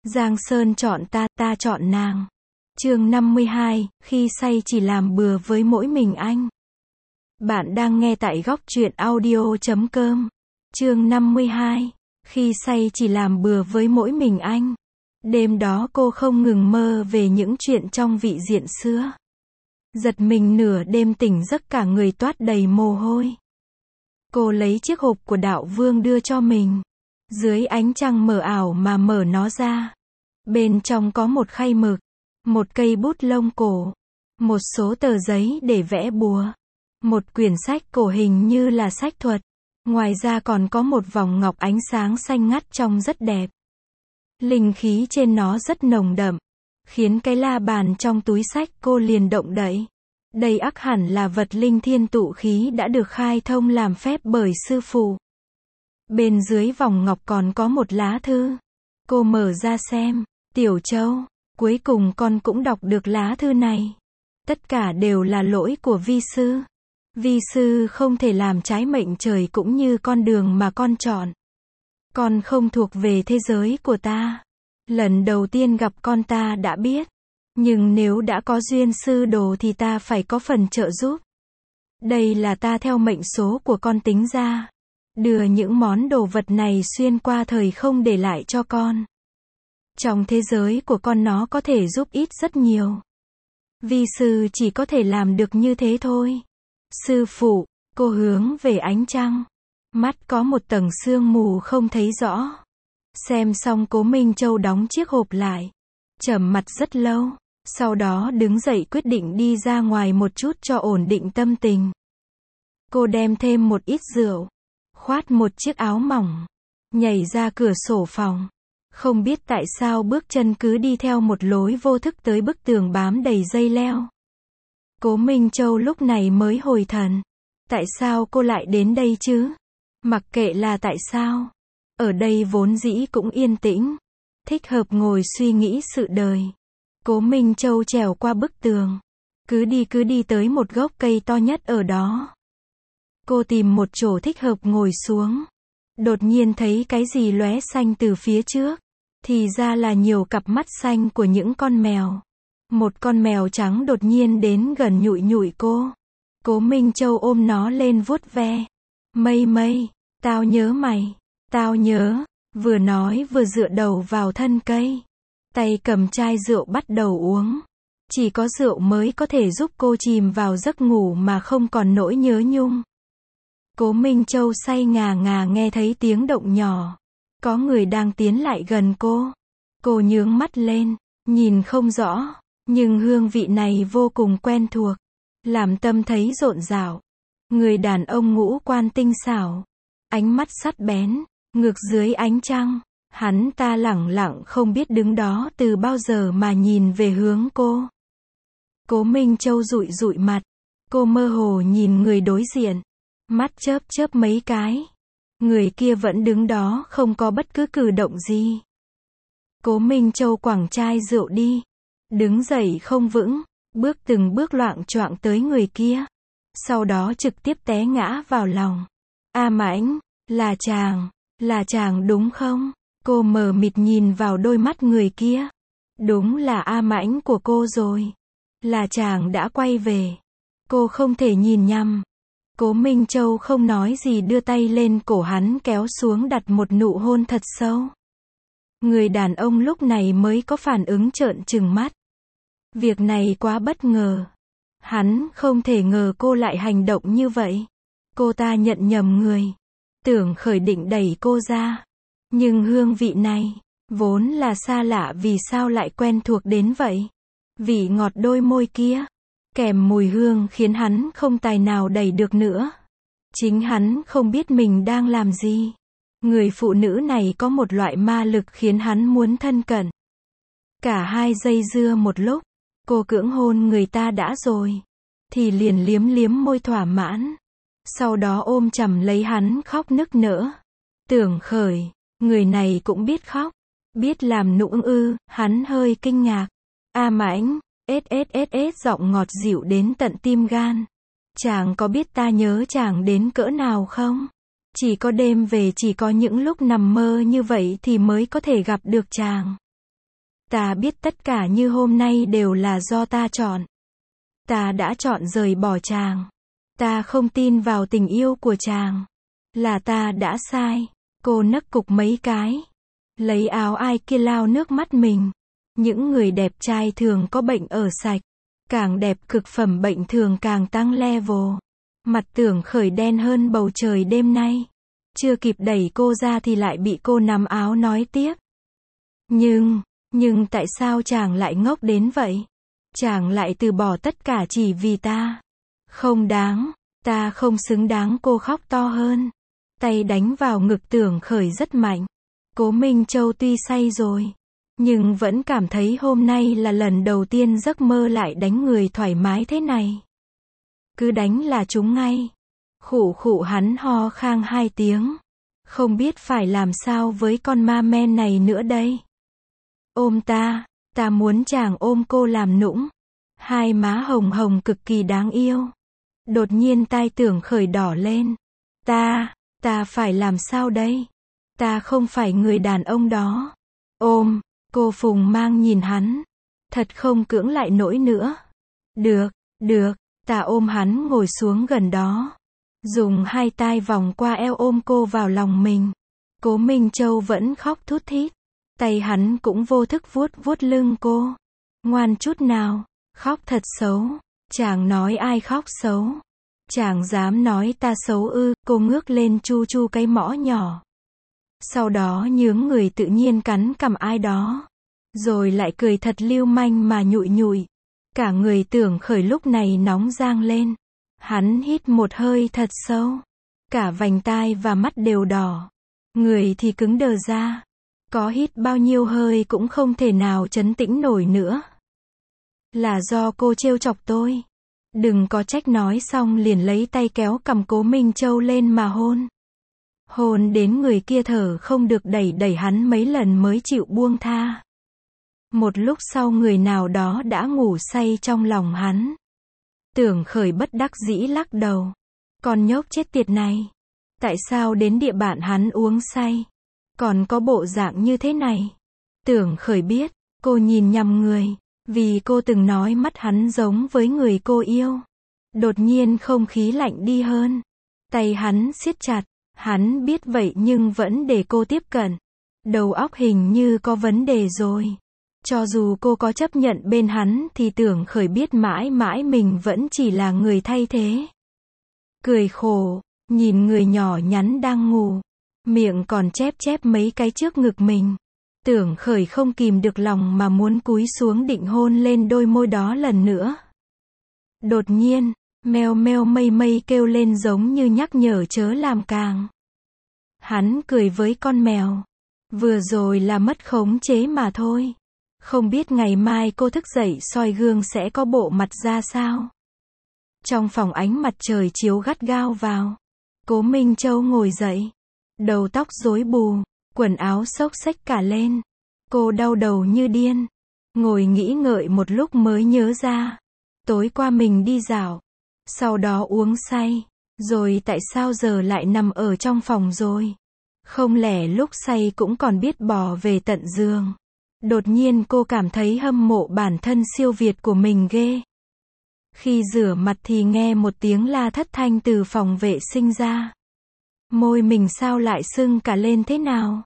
Giang Sơn chọn ta, ta chọn nàng. Chương 52, khi say chỉ làm bừa với mỗi mình anh. Bạn đang nghe tại góc truyện audio.com. Chương 52, khi say chỉ làm bừa với mỗi mình anh. Đêm đó cô không ngừng mơ về những chuyện trong vị diện xưa. Giật mình nửa đêm tỉnh giấc cả người toát đầy mồ hôi. Cô lấy chiếc hộp của đạo vương đưa cho mình. Dưới ánh trăng mờ ảo mà mở nó ra. Bên trong có một khay mực, một cây bút lông cổ, một số tờ giấy để vẽ bùa, một quyển sách cổ hình như là sách thuật. Ngoài ra còn có một vòng ngọc ánh sáng xanh ngắt trông rất đẹp. Linh khí trên nó rất nồng đậm, khiến cái la bàn trong túi sách cô liền động đậy. Đây ắt hẳn là vật linh thiên tụ khí đã được khai thông làm phép bởi sư phụ. Bên dưới vòng ngọc còn có một lá thư. Cô mở ra xem. Tiểu Châu, cuối cùng con cũng đọc được lá thư này. Tất cả đều là lỗi của vi sư. Vi sư không thể làm trái mệnh trời cũng như con đường mà con chọn. Con không thuộc về thế giới của ta. Lần đầu tiên gặp con ta đã biết. Nhưng nếu đã có duyên sư đồ thì ta phải có phần trợ giúp. Đây là ta theo mệnh số của con tính ra. Đưa những món đồ vật này xuyên qua thời không để lại cho con. Trong thế giới của con nó có thể giúp ích rất nhiều. Vi sư chỉ có thể làm được như thế thôi. Sư phụ, cô hướng về ánh trăng. Mắt có một tầng sương mù không thấy rõ. Xem xong Cố Minh Châu đóng chiếc hộp lại. Trầm mặt rất lâu. Sau đó đứng dậy quyết định đi ra ngoài một chút cho ổn định tâm tình. Cô đem thêm một ít rượu. Khoát một chiếc áo mỏng. Nhảy ra cửa sổ phòng. Không biết tại sao bước chân cứ đi theo một lối vô thức tới bức tường bám đầy dây leo. Cố Minh Châu lúc này mới hồi thần. Tại sao cô lại đến đây chứ? Mặc kệ là tại sao. Ở đây vốn dĩ cũng yên tĩnh. Thích hợp ngồi suy nghĩ sự đời. Cố Minh Châu trèo qua bức tường. Cứ đi tới một gốc cây to nhất ở đó. Cô tìm một chỗ thích hợp ngồi xuống. Đột nhiên thấy cái gì lóe xanh từ phía trước. Thì ra là nhiều cặp mắt xanh của những con mèo. Một con mèo trắng đột nhiên đến gần nhụi nhụi cô. Cố Minh Châu ôm nó lên vuốt ve. Mây mây, tao nhớ mày. Tao nhớ. Vừa nói vừa dựa đầu vào thân cây. Tay cầm chai rượu bắt đầu uống. Chỉ có rượu mới có thể giúp cô chìm vào giấc ngủ mà không còn nỗi nhớ nhung. Cố Minh Châu say ngà ngà nghe thấy tiếng động nhỏ. Có người đang tiến lại gần cô. Cô nhướng mắt lên, nhìn không rõ, nhưng hương vị này vô cùng quen thuộc. Làm tâm thấy rộn rào. Người đàn ông ngũ quan tinh xảo. Ánh mắt sắc bén, ngược dưới ánh trăng. Hắn ta lẳng lặng không biết đứng đó từ bao giờ mà nhìn về hướng cô. Cố Minh Châu dụi dụi mặt. Cô mơ hồ nhìn người đối diện. Mắt chớp chớp mấy cái. Người kia vẫn đứng đó không có bất cứ cử động gì. Cố Minh Châu quẳng chai rượu đi. Đứng dậy không vững. Bước từng bước loạng choạng tới người kia. Sau đó trực tiếp té ngã vào lòng. A Mãnh, là chàng đúng không? Cô mờ mịt nhìn vào đôi mắt người kia. Đúng là A Mãnh của cô rồi. Là chàng đã quay về. Cô không thể nhìn nhầm. Cố Minh Châu không nói gì đưa tay lên cổ hắn kéo xuống đặt một nụ hôn thật sâu. Người đàn ông lúc này mới có phản ứng trợn trừng mắt. Việc này quá bất ngờ. Hắn không thể ngờ cô lại hành động như vậy. Cô ta nhận nhầm người. Tưởng khởi định đẩy cô ra. Nhưng hương vị này, vốn là xa lạ vì sao lại quen thuộc đến vậy. Vị ngọt đôi môi kia. Kèm mùi hương khiến hắn không tài nào đẩy được nữa. Chính hắn không biết mình đang làm gì. Người phụ nữ này có một loại ma lực khiến hắn muốn thân cận. Cả hai dây dưa một lúc. Cô cưỡng hôn người ta đã rồi. Thì liền liếm liếm môi thỏa mãn. Sau đó ôm chầm lấy hắn khóc nức nở. Tưởng khởi, người này cũng biết khóc. Biết làm nũng ư, hắn hơi kinh ngạc. A Mãnh. Giọng ngọt dịu đến tận tim gan. Chàng có biết ta nhớ chàng đến cỡ nào không? Chỉ có đêm về chỉ có những lúc nằm mơ như vậy thì mới có thể gặp được chàng. Ta biết tất cả như hôm nay đều là do ta chọn. Ta đã chọn rời bỏ chàng. Ta không tin vào tình yêu của chàng. Là ta đã sai. Cô nấc cục mấy cái. Lấy áo ai kia lau nước mắt mình. Những người đẹp trai thường có bệnh ở sạch. Càng đẹp cực phẩm bệnh thường càng tăng level. Mặt Tưởng Khởi đen hơn bầu trời đêm nay. Chưa kịp đẩy cô ra thì lại bị cô nắm áo nói tiếp. Nhưng tại sao chàng lại ngốc đến vậy? Chàng lại từ bỏ tất cả chỉ vì ta. Không đáng, ta không xứng đáng. Cô khóc to hơn. Tay đánh vào ngực Tưởng Khởi rất mạnh. Cố Minh Châu tuy say rồi, nhưng vẫn cảm thấy hôm nay là lần đầu tiên giấc mơ lại đánh người thoải mái thế này. Cứ đánh là trúng ngay. Khụ khụ hắn ho khan 2 tiếng. Không biết phải làm sao với con ma men này nữa đây. Ôm ta muốn chàng ôm cô làm nũng. Hai má hồng hồng cực kỳ đáng yêu. Đột nhiên tai Tưởng Khởi đỏ lên. Ta phải làm sao đây? Ta không phải người đàn ông đó. Ôm, cô Phùng Mang nhìn hắn. Thật không cưỡng lại nổi nữa. Được, ta ôm hắn ngồi xuống gần đó. Dùng hai tay vòng qua eo ôm cô vào lòng mình. Cố Minh Châu vẫn khóc thút thít. Tay hắn cũng vô thức vuốt vuốt lưng cô. Ngoan chút nào, khóc thật xấu. Chàng nói ai khóc xấu? Chàng dám nói ta xấu ư? Cô ngước lên chu chu cái mõ nhỏ. Sau đó nhướng người tự nhiên cắn cằm ai đó. Rồi lại cười thật lưu manh mà nhụi nhụi. Cả người Tưởng Khởi lúc này nóng rang lên. Hắn hít một hơi thật sâu. Cả vành tai và mắt đều đỏ. Người thì cứng đờ ra. Có hít bao nhiêu hơi cũng không thể nào trấn tĩnh nổi nữa. Là do cô trêu chọc tôi. Đừng có trách. Nói xong liền lấy tay kéo cầm Cố Minh Châu lên mà hôn. Hôn đến người kia thở không được đẩy hắn mấy lần mới chịu buông tha. Một lúc sau người nào đó đã ngủ say trong lòng hắn. Tưởng Khởi bất đắc dĩ lắc đầu. Con nhóc chết tiệt này. Tại sao đến địa bàn hắn uống say? Còn có bộ dạng như thế này. Tưởng Khởi biết, cô nhìn nhầm người. Vì cô từng nói mắt hắn giống với người cô yêu. Đột nhiên không khí lạnh đi hơn. Tay hắn siết chặt. Hắn biết vậy nhưng vẫn để cô tiếp cận. Đầu óc hình như có vấn đề rồi. Cho dù cô có chấp nhận bên hắn thì Tưởng Khởi biết mãi mãi mình vẫn chỉ là người thay thế. Cười khổ, nhìn người nhỏ nhắn đang ngủ. Miệng còn chép mấy cái trước ngực mình. Tưởng Khởi không kìm được lòng mà muốn cúi xuống định hôn lên đôi môi đó lần nữa. Đột nhiên, meo meo mây mây kêu lên giống như nhắc nhở chớ làm càng. Hắn cười với con mèo. Vừa rồi là mất khống chế mà thôi. Không biết ngày mai cô thức dậy soi gương sẽ có bộ mặt ra sao. Trong phòng ánh mặt trời chiếu gắt gao vào. Cố Minh Châu ngồi dậy. Đầu tóc rối bù. Quần áo xốc xếch cả lên. Cô đau đầu như điên. Ngồi nghĩ ngợi một lúc mới nhớ ra. Tối qua mình đi dạo. Sau đó uống say. Rồi tại sao giờ lại nằm ở trong phòng rồi? Không lẽ lúc say cũng còn biết bỏ về tận giường? Đột nhiên cô cảm thấy hâm mộ bản thân siêu việt của mình ghê. Khi rửa mặt thì nghe một tiếng la thất thanh từ phòng vệ sinh ra. Môi mình sao lại sưng cả lên thế nào?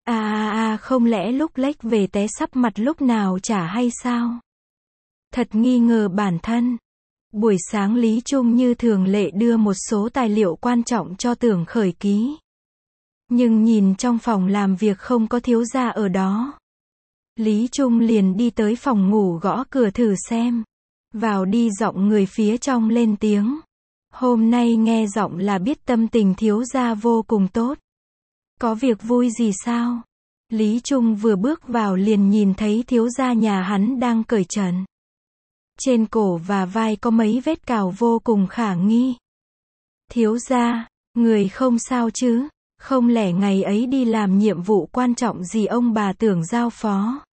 Không lẽ lúc lếch về té sắp mặt lúc nào chả hay sao? Thật nghi ngờ bản thân. Buổi sáng Lý Trung như thường lệ đưa một số tài liệu quan trọng cho Tưởng Khởi ký. Nhưng nhìn trong phòng làm việc không có thiếu gia ở đó. Lý Trung liền đi tới phòng ngủ gõ cửa thử xem. Vào đi giọng người phía trong lên tiếng. Hôm nay nghe giọng là biết tâm tình thiếu gia vô cùng tốt. Có việc vui gì sao? Lý Trung vừa bước vào liền nhìn thấy thiếu gia nhà hắn đang cởi trần. Trên cổ và vai có mấy vết cào vô cùng khả nghi. Thiếu gia, người không sao chứ? Không lẽ ngày ấy đi làm nhiệm vụ quan trọng gì ông bà Tưởng giao phó?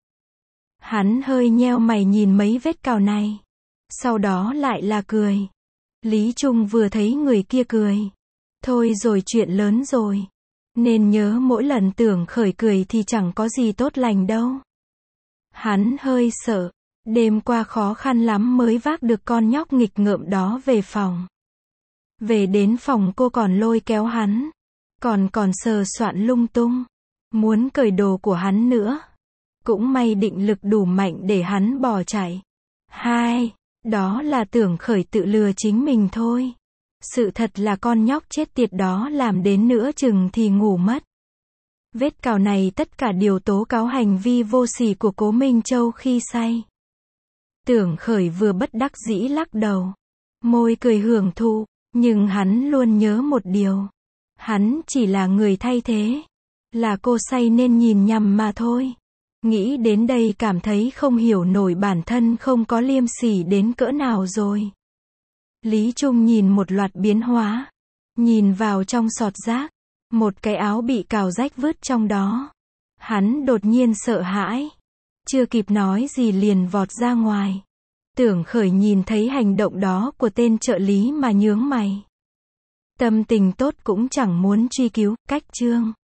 Hắn hơi nheo mày nhìn mấy vết cào này. Sau đó lại là cười. Lý Trung vừa thấy người kia cười. Thôi rồi chuyện lớn rồi. Nên nhớ mỗi lần Tưởng Khởi cười thì chẳng có gì tốt lành đâu. Hắn hơi sợ. Đêm qua khó khăn lắm mới vác được con nhóc nghịch ngợm đó về phòng. Về đến phòng cô còn lôi kéo hắn. Còn sờ soạn lung tung. Muốn cởi đồ của hắn nữa. Cũng may định lực đủ mạnh để hắn bỏ chạy. Đó là Tưởng Khởi tự lừa chính mình thôi. Sự thật là con nhóc chết tiệt đó làm đến nửa chừng thì ngủ mất. Vết cào này tất cả đều tố cáo hành vi vô sỉ của Cố Minh Châu khi say. Tưởng Khởi vừa bất đắc dĩ lắc đầu. Môi cười hưởng thụ. Nhưng hắn luôn nhớ một điều. Hắn chỉ là người thay thế. Là cô say nên nhìn nhầm mà thôi. Nghĩ đến đây cảm thấy không hiểu nổi bản thân không có liêm sỉ đến cỡ nào rồi. Lý Trung nhìn một loạt biến hóa. Nhìn vào trong sọt rác. Một cái áo bị cào rách vứt trong đó. Hắn đột nhiên sợ hãi. Chưa kịp nói gì liền vọt ra ngoài. Tưởng Khởi nhìn thấy hành động đó của tên trợ lý mà nhướng mày. Tâm tình tốt cũng chẳng muốn truy cứu, cách chương.